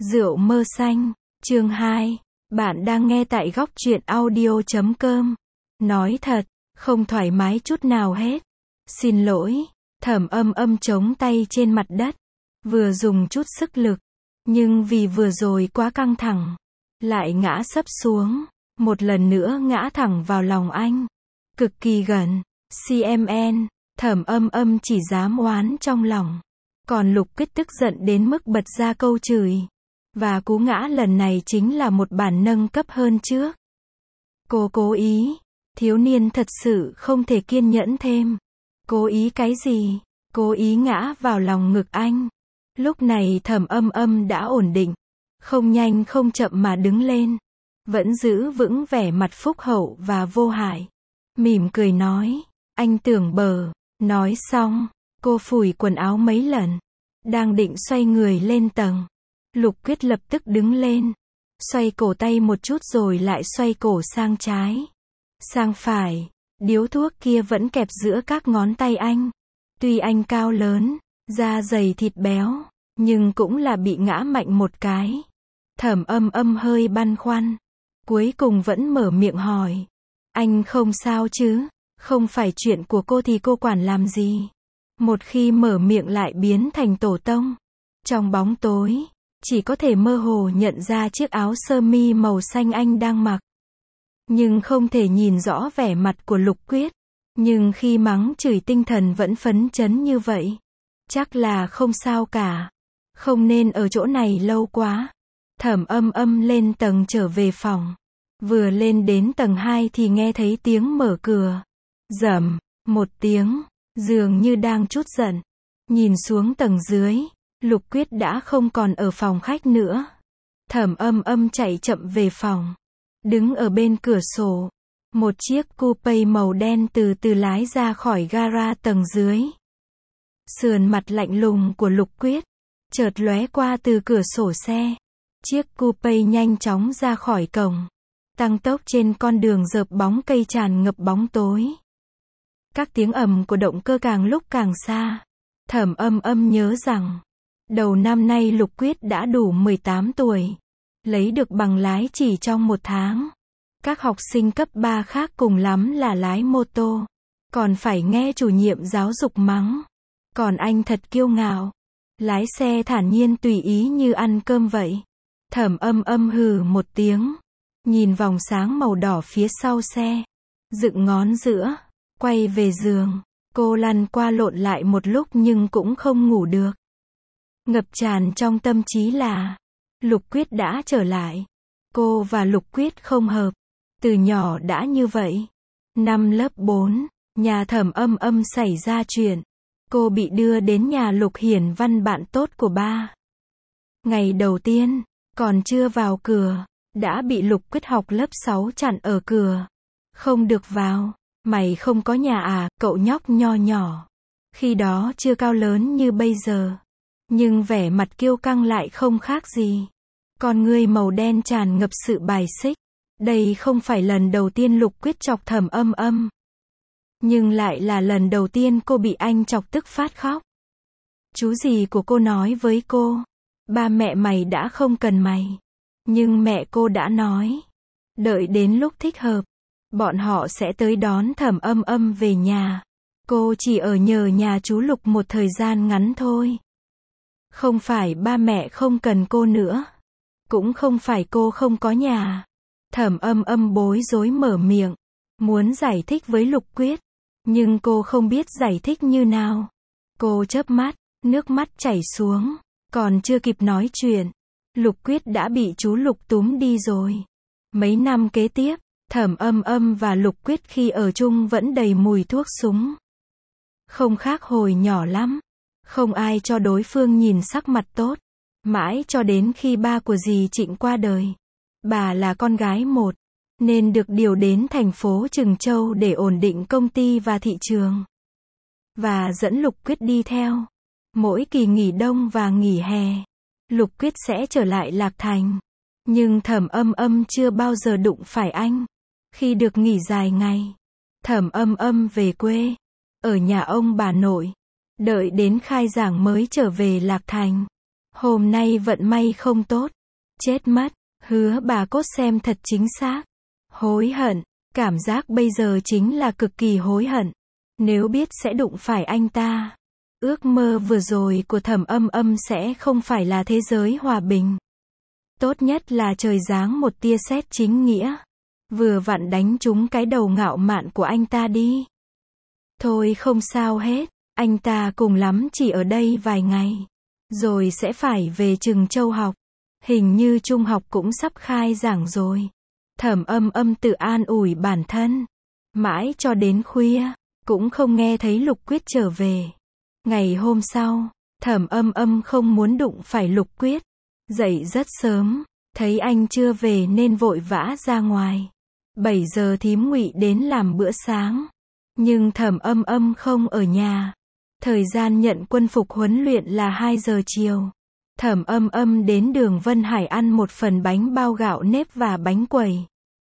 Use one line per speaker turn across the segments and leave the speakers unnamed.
Rượu mơ xanh, chương 2. Bạn đang nghe tại góc truyện audio.com. Nói thật, không thoải mái chút nào hết. Xin lỗi, Thẩm Âm Âm chống tay trên mặt đất. Vừa dùng chút sức lực, nhưng vì vừa rồi quá căng thẳng, lại ngã sấp xuống, một lần nữa ngã thẳng vào lòng anh. Cực kỳ gần, CMN, Thẩm Âm Âm chỉ dám oán trong lòng. Còn Lục Quyết tức giận đến mức bật ra câu chửi. Và cú ngã lần này chính là một bản nâng cấp hơn trước. Cô cố ý. Thiếu niên thật sự không thể kiên nhẫn thêm. Cố ý cái gì? Cố ý ngã vào lòng ngực anh. Lúc này Thẩm Âm Âm đã ổn định. Không nhanh không chậm mà đứng lên. Vẫn giữ vững vẻ mặt phúc hậu và vô hại. Mỉm cười nói. Anh tưởng bờ. Nói xong, cô phủi quần áo mấy lần. Đang định xoay người lên tầng. Lục Quyết lập tức đứng lên. Xoay cổ tay một chút rồi lại xoay cổ sang trái. Sang phải. Điếu thuốc kia vẫn kẹp giữa các ngón tay anh. Tuy anh cao lớn, da dày thịt béo, nhưng cũng là bị ngã mạnh một cái. Thẩm Âm Âm hơi băn khoăn. Cuối cùng vẫn mở miệng hỏi. Anh không sao chứ? Không phải chuyện của cô thì cô quản làm gì? Một khi mở miệng lại biến thành tổ tông. Trong bóng tối, chỉ có thể mơ hồ nhận ra chiếc áo sơ mi màu xanh anh đang mặc. Nhưng không thể nhìn rõ vẻ mặt của Lục Quyết. Nhưng khi mắng chửi tinh thần vẫn phấn chấn như vậy. Chắc là không sao cả. Không nên ở chỗ này lâu quá. Thẩm Âm Âm lên tầng trở về phòng. Vừa lên đến tầng 2 thì nghe thấy tiếng mở cửa. Rầm, một tiếng, dường như đang trút giận. Nhìn xuống tầng dưới. Lục Quyết đã không còn ở phòng khách nữa. Thẩm Âm Âm chạy chậm về phòng. Đứng ở bên cửa sổ. Một chiếc coupe màu đen từ từ lái ra khỏi gara tầng dưới. Sườn mặt lạnh lùng của Lục Quyết chợt lóe qua từ cửa sổ xe. Chiếc coupe nhanh chóng ra khỏi cổng. Tăng tốc trên con đường rợp bóng cây tràn ngập bóng tối. Các tiếng ầm của động cơ càng lúc càng xa. Thẩm Âm Âm nhớ rằng đầu năm nay Lục Quyết đã đủ 18 tuổi. Lấy được bằng lái chỉ trong 1 tháng. Các học sinh cấp 3 khác cùng lắm là lái mô tô. Còn phải nghe chủ nhiệm giáo dục mắng. Còn anh thật kiêu ngạo. Lái xe thản nhiên tùy ý như ăn cơm vậy. Thẩm Âm Âm hừ một tiếng. Nhìn vòng sáng màu đỏ phía sau xe. Dựng ngón giữa. Quay về giường. Cô lăn qua lộn lại một lúc nhưng cũng không ngủ được. Ngập tràn trong tâm trí là Lục Quyết đã trở lại. Cô và Lục Quyết không hợp. Từ nhỏ đã như vậy. Năm lớp 4, nhà Thẩm Âm Âm xảy ra chuyện. Cô bị đưa đến nhà Lục Hiển Văn bạn tốt của ba. Ngày đầu tiên, còn chưa vào cửa, đã bị Lục Quyết học lớp 6 chặn ở cửa. Không được vào. Mày không có nhà à, cậu nhóc nho nhỏ. Khi đó chưa cao lớn như bây giờ. Nhưng vẻ mặt kiêu căng lại không khác gì. Con ngươi màu đen tràn ngập sự bài xích. Đây không phải lần đầu tiên Lục Quyết chọc Thẩm Âm Âm. Nhưng lại là lần đầu tiên cô bị anh chọc tức phát khóc. Chú gì của cô nói với cô. Ba mẹ mày đã không cần mày. Nhưng mẹ cô đã nói. Đợi đến lúc thích hợp. Bọn họ sẽ tới đón Thẩm Âm Âm về nhà. Cô chỉ ở nhờ nhà chú Lục một thời gian ngắn thôi. Không phải ba mẹ không cần cô nữa. Cũng không phải cô không có nhà. Thẩm Âm Âm bối rối mở miệng. Muốn giải thích với Lục Quyết. Nhưng cô không biết giải thích như nào. Cô chớp mắt, nước mắt chảy xuống. Còn chưa kịp nói chuyện. Lục Quyết đã bị chú Lục túm đi rồi. Mấy năm kế tiếp, Thẩm Âm Âm và Lục Quyết khi ở chung vẫn đầy mùi thuốc súng. Không khác hồi nhỏ lắm. Không ai cho đối phương nhìn sắc mặt tốt. Mãi cho đến khi ba của dì Trịnh qua đời. Bà là con gái một. Nên được điều đến thành phố Trừng Châu để ổn định công ty và thị trường. Và dẫn Lục Quyết đi theo. Mỗi kỳ nghỉ đông và nghỉ hè. Lục Quyết sẽ trở lại Lạc Thành. Nhưng Thẩm Âm Âm chưa bao giờ đụng phải anh. Khi được nghỉ dài ngày. Thẩm Âm Âm về quê. Ở nhà ông bà nội. Đợi đến khai giảng mới trở về Lạc Thành. Hôm nay vận may không tốt. Chết mất. Hứa bà cốt xem thật chính xác. Hối hận. Cảm giác bây giờ chính là cực kỳ hối hận. Nếu biết sẽ đụng phải anh ta. Ước mơ vừa rồi của Thẩm Âm Âm sẽ không phải là thế giới hòa bình. Tốt nhất là trời giáng một tia sét chính nghĩa. Vừa vặn đánh trúng cái đầu ngạo mạn của anh ta đi. Thôi không sao hết. Anh ta cùng lắm chỉ ở đây vài ngày. Rồi sẽ phải về Trừng Châu học. Hình như trung học cũng sắp khai giảng rồi. Thẩm Âm Âm tự an ủi bản thân. Mãi cho đến khuya. Cũng không nghe thấy Lục Quyết trở về. Ngày hôm sau. Thẩm Âm Âm không muốn đụng phải Lục Quyết. Dậy rất sớm. Thấy anh chưa về nên vội vã ra ngoài. 7 giờ thím Ngụy đến làm bữa sáng. Nhưng Thẩm Âm Âm không ở nhà. Thời gian nhận quân phục huấn luyện là 2 giờ chiều. Thẩm Âm Âm đến đường Vân Hải ăn một phần bánh bao gạo nếp và bánh quẩy.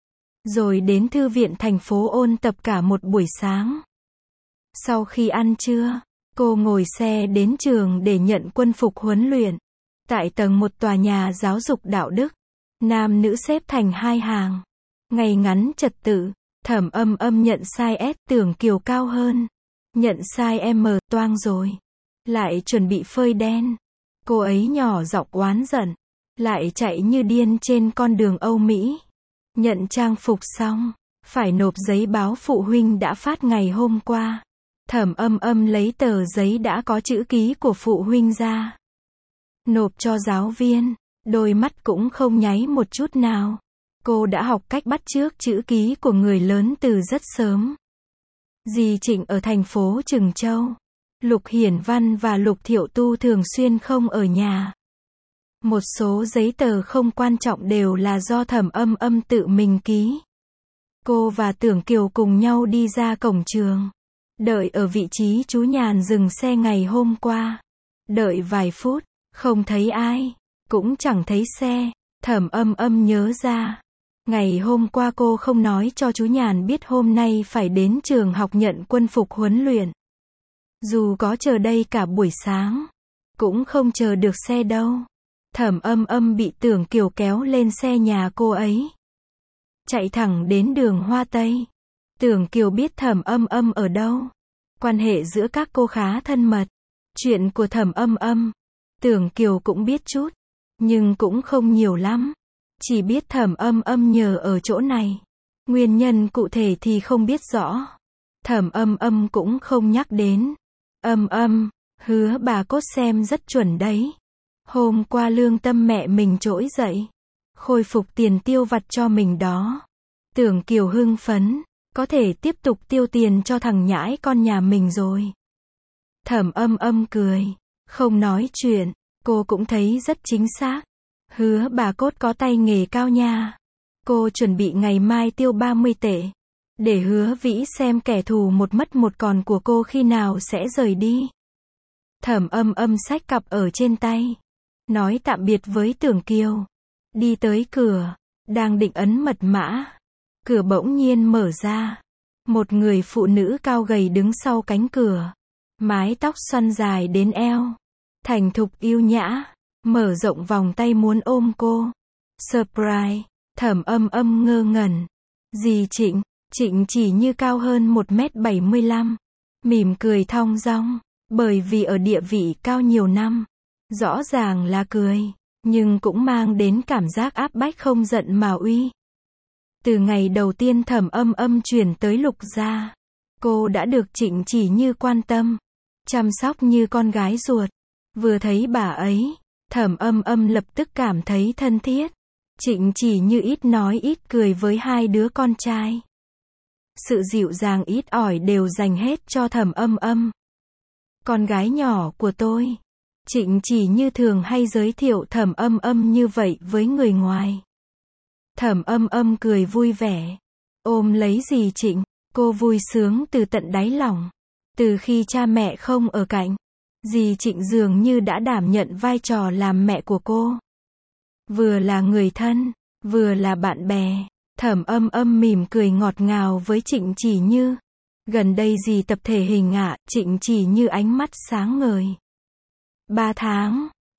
Rồi đến thư viện thành phố ôn tập cả một buổi sáng. Sau khi ăn trưa, cô ngồi xe đến trường để nhận quân phục huấn luyện. Tại tầng 1 tòa nhà giáo dục đạo đức, nam nữ xếp thành 2 hàng. Ngay ngắn trật tự. Thẩm Âm Âm nhận size S, Tưởng Kiều cao hơn. Nhận size M, toang rồi. Lại chuẩn bị phơi đen. Cô ấy nhỏ giọng oán giận. Lại chạy như điên trên con đường Âu Mỹ. Nhận trang phục xong. Phải nộp giấy báo phụ huynh đã phát ngày hôm qua. Thẩm Âm Âm lấy tờ giấy đã có chữ ký của phụ huynh ra. Nộp cho giáo viên. Đôi mắt cũng không nháy một chút nào. Cô đã học cách bắt chước chữ ký của người lớn từ rất sớm. Dì Trịnh ở thành phố Trừng Châu. Lục Hiển Văn và Lục Thiệu Tu thường xuyên không ở nhà. Một số giấy tờ không quan trọng đều là do Thẩm Âm Âm tự mình ký. Cô và Tưởng Kiều cùng nhau đi ra cổng trường. Đợi ở vị trí chú Nhàn dừng xe ngày hôm qua. Đợi vài phút, không thấy ai, cũng chẳng thấy xe. Thẩm Âm Âm nhớ ra. Ngày hôm qua cô không nói cho chú Nhàn biết hôm nay phải đến trường học nhận quân phục huấn luyện. Dù có chờ đây cả buổi sáng, cũng không chờ được xe đâu. Thẩm Âm Âm bị Tưởng Kiều kéo lên xe nhà cô ấy. Chạy thẳng đến đường Hoa Tây. Tưởng Kiều biết Thẩm Âm Âm ở đâu. Quan hệ giữa các cô khá thân mật. Chuyện của Thẩm Âm Âm, Tưởng Kiều cũng biết chút, nhưng cũng không nhiều lắm. Chỉ biết Thẩm Âm Âm nhờ ở chỗ này. Nguyên nhân cụ thể thì không biết rõ. Thẩm Âm Âm cũng không nhắc đến. Âm Âm, hứa bà cốt xem rất chuẩn đấy. Hôm qua lương tâm mẹ mình trỗi dậy. Khôi phục tiền tiêu vặt cho mình đó. Tưởng Kiều hưng phấn. Có thể tiếp tục tiêu tiền cho thằng nhãi con nhà mình rồi. Thẩm Âm Âm cười. Không nói chuyện. Cô cũng thấy rất chính xác. Hứa bà cốt có tay nghề cao nha. Cô chuẩn bị ngày mai tiêu 30 tệ. Để Hứa Vĩ xem kẻ thù một mất một còn của cô khi nào sẽ rời đi. Thẩm Âm Âm xách cặp ở trên tay. Nói tạm biệt với Tưởng Kiều. Đi tới cửa. Đang định ấn mật mã. Cửa bỗng nhiên mở ra. Một người phụ nữ cao gầy đứng sau cánh cửa. Mái tóc xoăn dài đến eo. Thành thục yêu nhã. Mở rộng vòng tay muốn ôm cô. Surprise. Thẩm Âm Âm ngơ ngẩn. Dì Trịnh. Trịnh chỉ như cao hơn 1m75. Mỉm cười thong dong. Bởi vì ở địa vị cao nhiều năm. Rõ ràng là cười. Nhưng cũng mang đến cảm giác áp bách không giận mà uy. Từ ngày đầu tiên Thẩm Âm Âm chuyển tới Lục gia. Cô đã được Trịnh chỉ như quan tâm. Chăm sóc như con gái ruột. Vừa thấy bà ấy. Thẩm Âm Âm lập tức cảm thấy thân thiết. Trịnh chỉ như ít nói ít cười với hai đứa con trai. Sự dịu dàng ít ỏi đều dành hết cho Thẩm Âm Âm. Con gái nhỏ của tôi. Trịnh chỉ như thường hay giới thiệu Thẩm Âm Âm như vậy với người ngoài. Thẩm Âm Âm cười vui vẻ. Ôm lấy dì Trịnh. Cô vui sướng từ tận đáy lòng. Từ khi cha mẹ không ở cạnh. Dì Trịnh dường như đã đảm nhận vai trò làm mẹ của cô. Vừa là người thân, vừa là bạn bè. Thẩm Âm Âm mỉm cười ngọt ngào với Trịnh chỉ như. Gần đây dì tập thể hình ạ. Trịnh chỉ như ánh mắt sáng ngời. 3 tháng.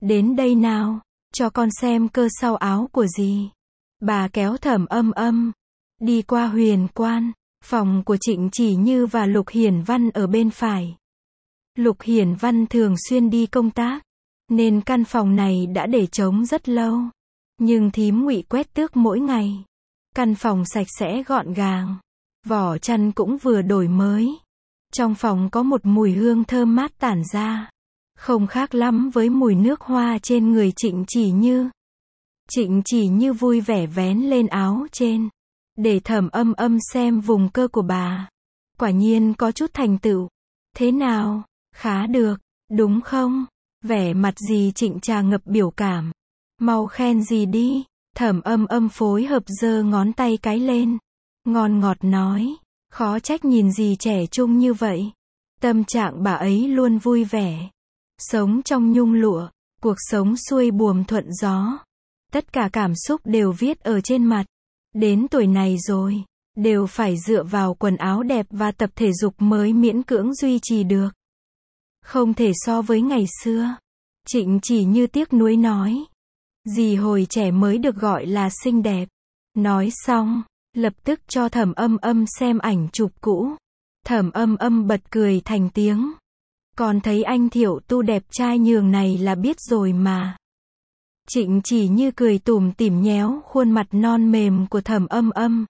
Đến đây nào, cho con xem cơ sau áo của dì. Bà kéo Thẩm Âm Âm đi qua huyền quan, phòng của Trịnh Chỉ Như và Lục Hiển Văn ở bên phải. Lục Hiển Văn thường xuyên đi công tác, nên căn phòng này đã để trống rất lâu. Nhưng thím Ngụy quét tước mỗi ngày. Căn phòng sạch sẽ gọn gàng. Vỏ chăn cũng vừa đổi mới. Trong phòng có một mùi hương thơm mát tản ra. Không khác lắm với mùi nước hoa trên người Trịnh Chỉ Như. Trịnh Chỉ Như vui vẻ vén lên áo trên, để Thẩm Âm Âm xem vùng cơ của bà. Quả nhiên có chút thành tựu. Thế nào? Khá được, đúng không? Vẻ mặt dì Trịnh trà ngập biểu cảm. Mau khen dì đi. Thẩm Âm Âm phối hợp giơ ngón tay cái lên. Ngon ngọt nói. Khó trách nhìn dì trẻ trung như vậy. Tâm trạng bà ấy luôn vui vẻ. Sống trong nhung lụa. Cuộc sống xuôi buồm thuận gió. Tất cả cảm xúc đều viết ở trên mặt. Đến tuổi này rồi, đều phải dựa vào quần áo đẹp và tập thể dục mới miễn cưỡng duy trì được. Không thể so với ngày xưa. Trịnh Chỉ Như tiếc nuối nói. Dì hồi trẻ mới được gọi là xinh đẹp. Nói xong, lập tức cho Thẩm Âm Âm xem ảnh chụp cũ. Thẩm Âm Âm bật cười thành tiếng. Còn thấy anh Thiệu Tu đẹp trai nhường này là biết rồi mà. Trịnh Chỉ Như cười tủm tỉm nhéo khuôn mặt non mềm của Thẩm Âm Âm.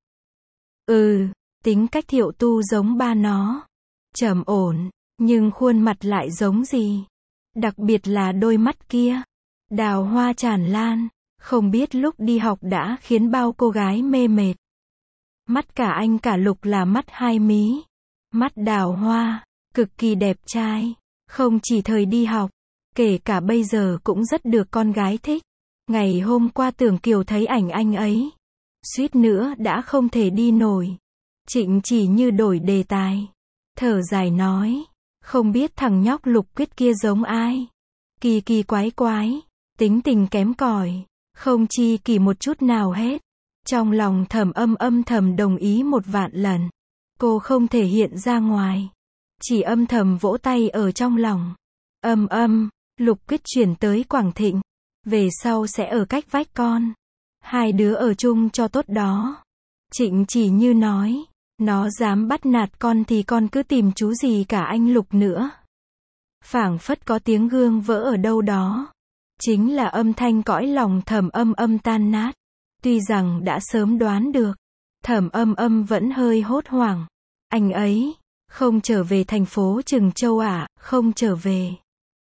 Tính cách Thiệu Tu giống ba nó. Trầm ổn, nhưng khuôn mặt lại giống gì? Đặc biệt là đôi mắt kia. Đào hoa tràn lan, không biết lúc đi học đã khiến bao cô gái mê mệt. Mắt cả anh cả Lục là mắt hai mí. Mắt Đào Hoa, cực kỳ đẹp trai. Không chỉ thời đi học, kể cả bây giờ cũng rất được con gái thích. Ngày hôm qua Tưởng Kiều thấy ảnh anh ấy, suýt nữa đã không thể đi nổi. Trịnh Chỉ Như đổi đề tài, thở dài nói, không biết thằng nhóc Lục Quyết kia giống ai. Kỳ kỳ quái quái, tính tình kém cỏi, không chi kỷ một chút nào hết. Trong lòng Thẩm Âm âm thầm đồng ý 1.000.000 lần. Cô không thể hiện ra ngoài, chỉ âm thầm vỗ tay ở trong lòng. Âm âm, Lục Quyết chuyển tới Quảng Thịnh, về sau sẽ ở cách vách con. Hai đứa ở chung cho tốt đó. Trịnh Chỉ Như nói, nó dám bắt nạt con thì con cứ tìm chú gì cả anh Lục nữa. Phảng phất có tiếng gương vỡ ở đâu đó. Chính là âm thanh cõi lòng Thẩm Âm âm tan nát. Tuy rằng đã sớm đoán được, Thẩm Âm âm vẫn hơi hốt hoảng. Anh ấy, không trở về thành phố Trừng Châu à? Không trở về.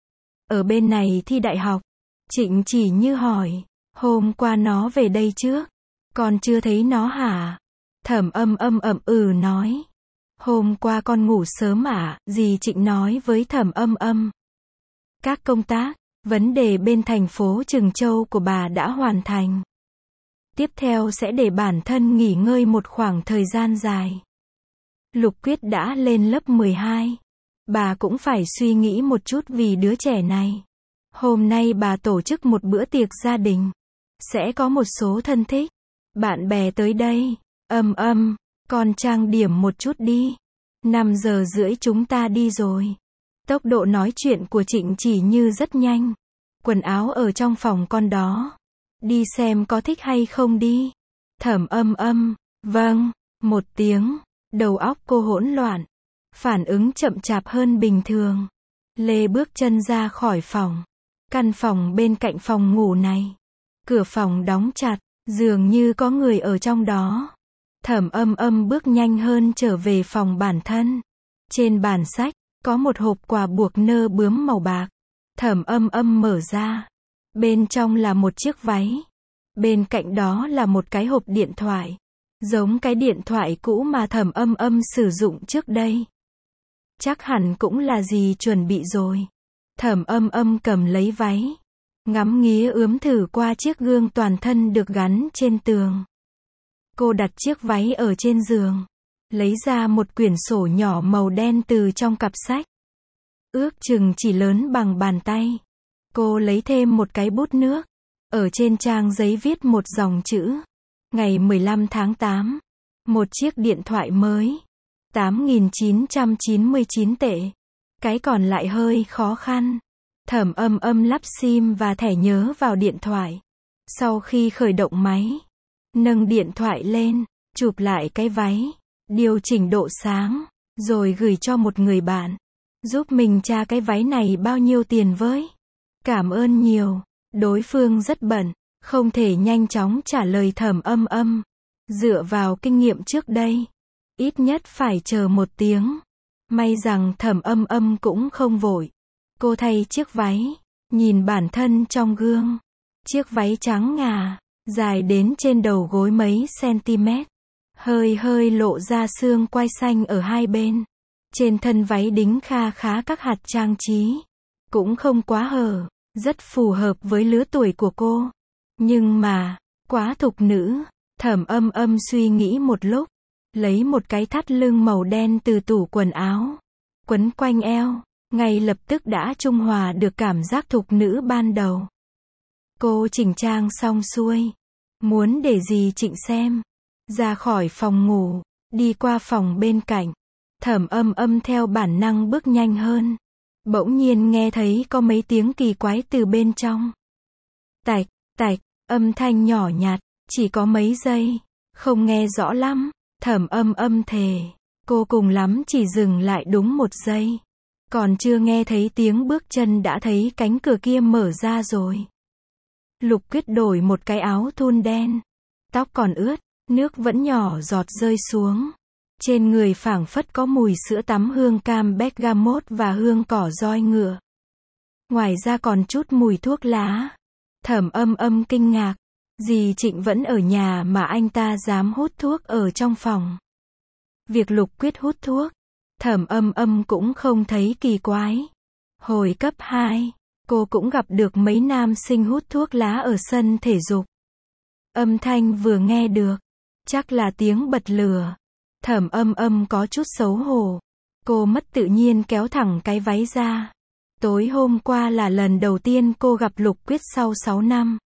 Ở bên này thi đại học. Trịnh Chỉ Như hỏi, hôm qua nó về đây trước, con chưa thấy nó hả? Thẩm Âm âm nói, hôm qua con ngủ sớm à? Dì Trịnh nói với Thẩm Âm âm. Các công tác, vấn đề bên thành phố Trừng Châu của bà đã hoàn thành. Tiếp theo sẽ để bản thân nghỉ ngơi một khoảng thời gian dài. Lục Quyết đã lên lớp 12. Bà cũng phải suy nghĩ một chút vì đứa trẻ này. Hôm nay bà tổ chức một bữa tiệc gia đình. Sẽ có một số thân thích, bạn bè tới đây. Âm âm, con trang điểm một chút đi. 5:30 chúng ta đi rồi. Tốc độ nói chuyện của Trịnh Chỉ Như rất nhanh. Quần áo ở trong phòng con đó. Đi xem có thích hay không đi. Thẩm Âm âm, vâng, một tiếng. Đầu óc cô hỗn loạn. Phản ứng chậm chạp hơn bình thường. Lê bước chân ra khỏi phòng. Căn phòng bên cạnh phòng ngủ này. Cửa phòng đóng chặt, dường như có người ở trong đó. Thẩm Âm âm bước nhanh hơn trở về phòng bản thân. Trên bàn sách, có một hộp quà buộc nơ bướm màu bạc. Thẩm Âm âm mở ra. Bên trong là một chiếc váy. Bên cạnh đó là một cái hộp điện thoại. Giống cái điện thoại cũ mà Thẩm Âm âm sử dụng trước đây. Chắc hẳn cũng là gì chuẩn bị rồi. Thẩm Âm âm cầm lấy váy. Ngắm nghía ướm thử qua chiếc gương toàn thân được gắn trên tường. Cô đặt chiếc váy ở trên giường. Lấy ra một quyển sổ nhỏ màu đen từ trong cặp sách. Ước chừng chỉ lớn bằng bàn tay. Cô lấy thêm một cái bút nước. Ở trên trang giấy viết một dòng chữ. Ngày 15 tháng 8. Một chiếc điện thoại mới. 8.999 tệ. Cái còn lại hơi khó khăn. Thẩm Âm Âm lắp sim và thẻ nhớ vào điện thoại. Sau khi khởi động máy, nâng điện thoại lên, chụp lại cái váy, điều chỉnh độ sáng, rồi gửi cho một người bạn. Giúp mình tra cái váy này bao nhiêu tiền với? Cảm ơn nhiều. Đối phương rất bận, không thể nhanh chóng trả lời Thẩm Âm Âm. Dựa vào kinh nghiệm trước đây, ít nhất phải chờ 1 tiếng. May rằng Thẩm Âm Âm cũng không vội. Cô thay chiếc váy, nhìn bản thân trong gương. Chiếc váy trắng ngà, dài đến trên đầu gối mấy cm. Hơi lộ ra xương quai xanh ở hai bên. Trên thân váy đính kha khá các hạt trang trí. Cũng không quá hở, rất phù hợp với lứa tuổi của cô. Nhưng mà, quá thục nữ. Thẩm Âm Âm suy nghĩ một lúc, lấy một cái thắt lưng màu đen từ tủ quần áo, quấn quanh eo, ngay lập tức đã trung hòa được cảm giác thục nữ ban đầu. Cô chỉnh trang xong xuôi, muốn để dì Trịnh xem, ra khỏi phòng ngủ, đi qua phòng bên cạnh. Thẩm Âm Âm theo bản năng bước nhanh hơn. Bỗng nhiên nghe thấy có mấy tiếng kỳ quái từ bên trong. Tạch, tạch, âm thanh nhỏ nhạt, chỉ có mấy giây, không nghe rõ lắm. Thẩm Âm Âm thề, cô cùng lắm chỉ dừng lại đúng 1 giây. Còn chưa nghe thấy tiếng bước chân đã thấy cánh cửa kia mở ra rồi. Lục Quyết đổi một cái áo thun đen. Tóc còn ướt, nước vẫn nhỏ giọt rơi xuống. Trên người phảng phất có mùi sữa tắm hương cam bergamot và hương cỏ roi ngựa. Ngoài ra còn chút mùi thuốc lá. Thẩm Âm Âm kinh ngạc. Dì Trịnh vẫn ở nhà mà anh ta dám hút thuốc ở trong phòng. Việc Lục Quyết hút thuốc, Thẩm Âm Âm cũng không thấy kỳ quái. Hồi cấp 2, cô cũng gặp được mấy nam sinh hút thuốc lá ở sân thể dục. Âm thanh vừa nghe được, chắc là tiếng bật lửa. Thẩm Âm Âm có chút xấu hổ. Cô mất tự nhiên kéo thẳng cái váy ra. Tối hôm qua là lần đầu tiên cô gặp Lục Quyết sau 6 năm.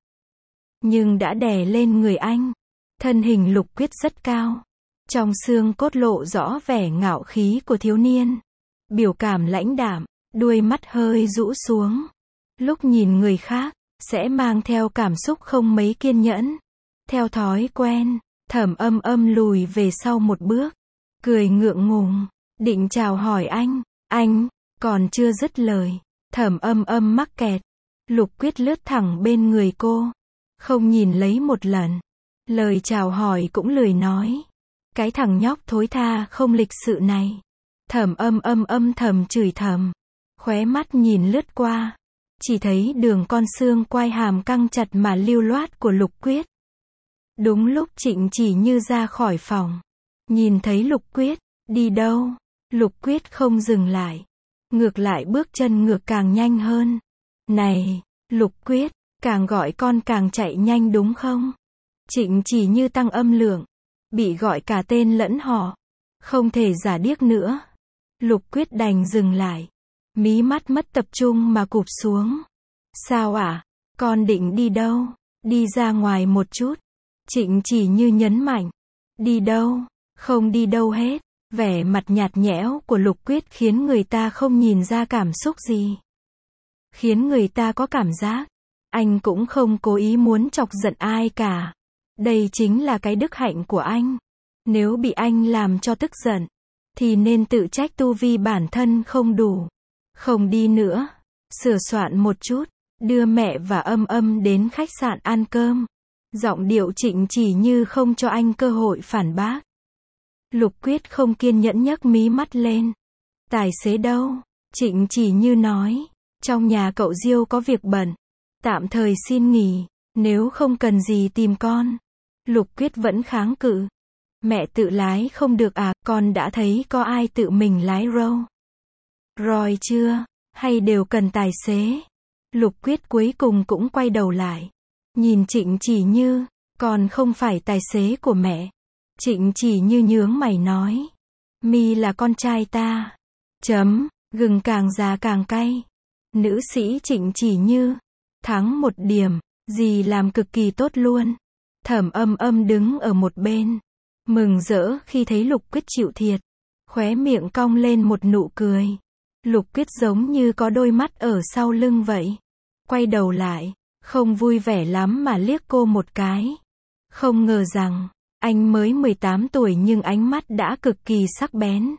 Nhưng đã đè lên người anh. Thân hình Lục Quyết rất cao. Trong xương cốt lộ rõ vẻ ngạo khí của thiếu niên. Biểu cảm lãnh đạm, đuôi mắt hơi rũ xuống. Lúc nhìn người khác, sẽ mang theo cảm xúc không mấy kiên nhẫn. Theo thói quen, Thẩm Âm Âm lùi về sau một bước. Cười ngượng ngùng, định chào hỏi anh, còn chưa dứt lời. Thẩm Âm Âm mắc kẹt. Lục Quyết lướt thẳng bên người cô. Không nhìn lấy một lần. Lời chào hỏi cũng lười nói. Cái thằng nhóc thối tha không lịch sự này. Thẩm Âm Âm âm thầm chửi thầm. Khóe mắt nhìn lướt qua. Chỉ thấy đường con xương quai hàm căng chặt mà lưu loát của Lục Quyết. Đúng lúc Trịnh Chỉ Như ra khỏi phòng. Nhìn thấy Lục Quyết, đi đâu? Lục Quyết không dừng lại. Ngược lại bước chân ngược càng nhanh hơn. Này, Lục Quyết, càng gọi con càng chạy nhanh đúng không? Trịnh Chỉ Như tăng âm lượng. Bị gọi cả tên lẫn họ. Không thể giả điếc nữa. Lục Quyết đành dừng lại. Mí mắt mất tập trung mà cụp xuống. Sao ạ? Con định đi đâu? Đi ra ngoài một chút. Trịnh Chỉ Như nhấn mạnh. Đi đâu? Không đi đâu hết. Vẻ mặt nhạt nhẽo của Lục Quyết khiến người ta không nhìn ra cảm xúc gì. Khiến người ta có cảm giác anh cũng không cố ý muốn chọc giận ai cả. Đây chính là cái đức hạnh của anh. Nếu bị anh làm cho tức giận, thì nên tự trách tu vi bản thân không đủ. Không đi nữa. Sửa soạn một chút, đưa mẹ và Âm Âm đến khách sạn ăn cơm. Giọng điệu Trịnh Chỉ Như không cho anh cơ hội phản bác. Lục Quyết không kiên nhẫn nhấc mí mắt lên. Tài xế đâu? Trịnh Chỉ Như nói. Trong nhà cậu Diêu có việc bận. Tạm thời xin nghỉ. Nếu không cần gì tìm con. Lục Quyết vẫn kháng cự. Mẹ tự lái không được à? Con đã thấy có ai tự mình lái rồi chưa? Hay đều cần tài xế? Lục Quyết cuối cùng cũng quay đầu lại. Nhìn Trịnh Chỉ Như. Còn không phải tài xế của mẹ. Trịnh Chỉ Như nhướng mày nói. Mi là con trai ta. Gừng càng già càng cay. Nữ sĩ Trịnh Chỉ Như. Thắng một điểm. Dì làm cực kỳ tốt luôn. Thẩm Âm Âm đứng ở một bên. Mừng rỡ khi thấy Lục Quyết chịu thiệt. Khóe miệng cong lên một nụ cười. Lục Quyết giống như có đôi mắt ở sau lưng vậy. Quay đầu lại, không vui vẻ lắm mà liếc cô một cái. Không ngờ rằng, anh mới 18 tuổi nhưng ánh mắt đã cực kỳ sắc bén.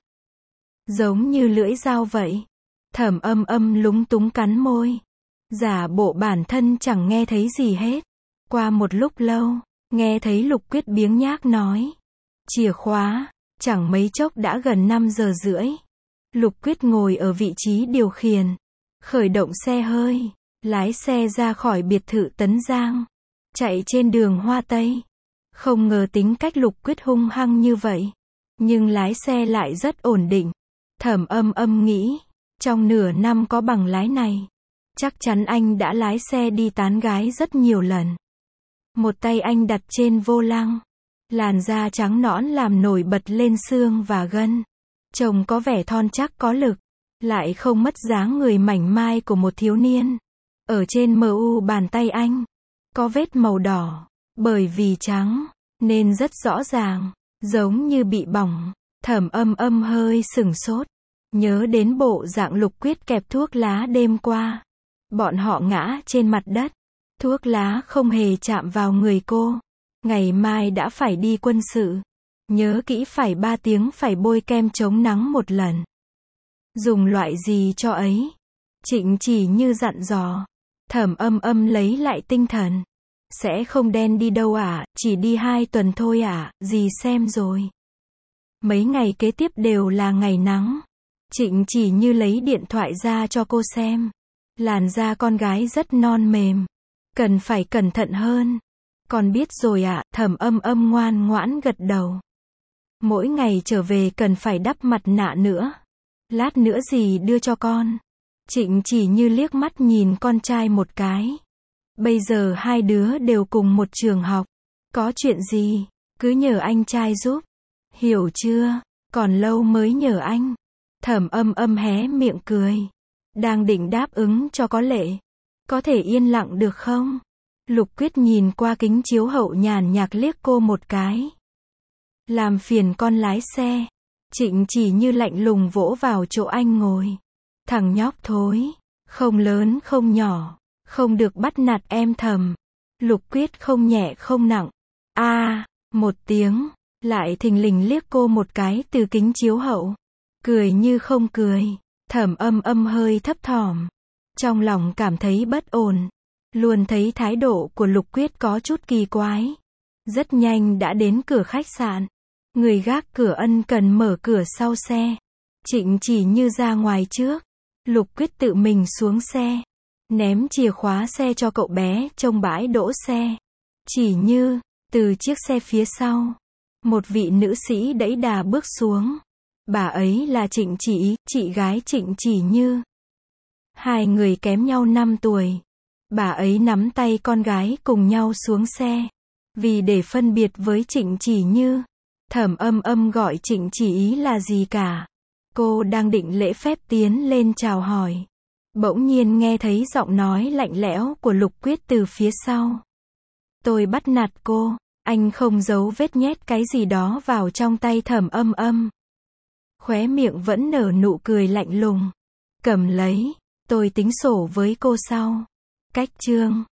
Giống như lưỡi dao vậy. Thẩm Âm Âm lúng túng cắn môi. Giả bộ bản thân chẳng nghe thấy gì hết. Qua một lúc lâu, nghe thấy Lục Quyết biếng nhác nói. Chìa khóa, chẳng mấy chốc đã gần 5 giờ rưỡi. Lục Quyết ngồi ở vị trí điều khiển. Khởi động xe hơi, lái xe ra khỏi biệt thự Tấn Giang. Chạy trên đường Hoa Tây. Không ngờ tính cách Lục Quyết hung hăng như vậy. Nhưng lái xe lại rất ổn định. Thẩm Âm Âm nghĩ, trong nửa năm có bằng lái này, chắc chắn anh đã lái xe đi tán gái rất nhiều lần. Một tay anh đặt trên vô lăng. Làn da trắng nõn làm nổi bật lên xương và gân. Trông có vẻ thon chắc có lực. Lại không mất dáng người mảnh mai của một thiếu niên. Ở trên mu bàn tay anh, có vết màu đỏ. Bởi vì trắng, nên rất rõ ràng. Giống như bị bỏng. Thẩm Âm Âm hơi sửng sốt. Nhớ đến bộ dạng Lục Quyết kẹp thuốc lá đêm qua. Bọn họ ngã trên mặt đất. Thuốc lá không hề chạm vào người cô. Ngày mai đã phải đi quân sự. Nhớ kỹ phải 3 tiếng phải bôi kem chống nắng một lần. Dùng loại gì cho ấy? Trịnh Chỉ Như dặn dò. Thẩm Âm Âm lấy lại tinh thần. Sẽ không đen đi đâu ạ, chỉ đi 2 tuần thôi ạ, dì xem rồi. Mấy ngày kế tiếp đều là ngày nắng. Trịnh Chỉ Như lấy điện thoại ra cho cô xem. Làn da con gái rất non mềm. Cần phải cẩn thận hơn. Con biết rồi ạ, Thẩm Âm Âm ngoan ngoãn gật đầu. Mỗi ngày trở về cần phải đắp mặt nạ nữa. Lát nữa dì đưa cho con. Trịnh Chỉ Như liếc mắt nhìn con trai một cái. Bây giờ hai đứa đều cùng một trường học. Có chuyện gì, cứ nhờ anh trai giúp. Hiểu chưa? Còn lâu mới nhờ anh. Thẩm Âm Âm hé miệng cười. Đang định đáp ứng cho có lệ. Có thể yên lặng được không? Lục Quyết nhìn qua kính chiếu hậu nhàn nhạt liếc cô một cái. Làm phiền con lái xe. Trịnh Chỉ Như lạnh lùng vỗ vào chỗ anh ngồi. Thằng nhóc thối. Không lớn không nhỏ. Không được bắt nạt em Thẩm. Lục Quyết không nhẹ không nặng. Một tiếng. Lại thình lình liếc cô một cái từ kính chiếu hậu. Cười như không cười. Thẩm Âm Âm hơi thấp thỏm. Trong lòng cảm thấy bất ổn. Luôn thấy thái độ của Lục Quyết có chút kỳ quái. Rất nhanh đã đến cửa khách sạn. Người gác cửa ân cần mở cửa sau xe. Trịnh Chỉ Như ra ngoài trước. Lục Quyết tự mình xuống xe. Ném chìa khóa xe cho cậu bé trong bãi đỗ xe. Chỉ Như, từ chiếc xe phía sau. Một vị nữ sĩ đẩy đà bước xuống. Bà ấy là Trịnh Chỉ Ý, chị gái Trịnh Chỉ Như. Hai người kém nhau 5 tuổi. Bà ấy nắm tay con gái cùng nhau xuống xe. Vì để phân biệt với Trịnh Chỉ Như, Thẩm Âm Âm gọi Trịnh Chỉ Ý là gì cả. Cô đang định lễ phép tiến lên chào hỏi. Bỗng nhiên nghe thấy giọng nói lạnh lẽo của Lục Quyết từ phía sau. Tôi bắt nạt cô. Anh không giấu vết nhét cái gì đó vào trong tay Thẩm Âm Âm. Khóe miệng vẫn nở nụ cười lạnh lùng. Cầm lấy. Tôi tính sổ với cô sau. Cách chương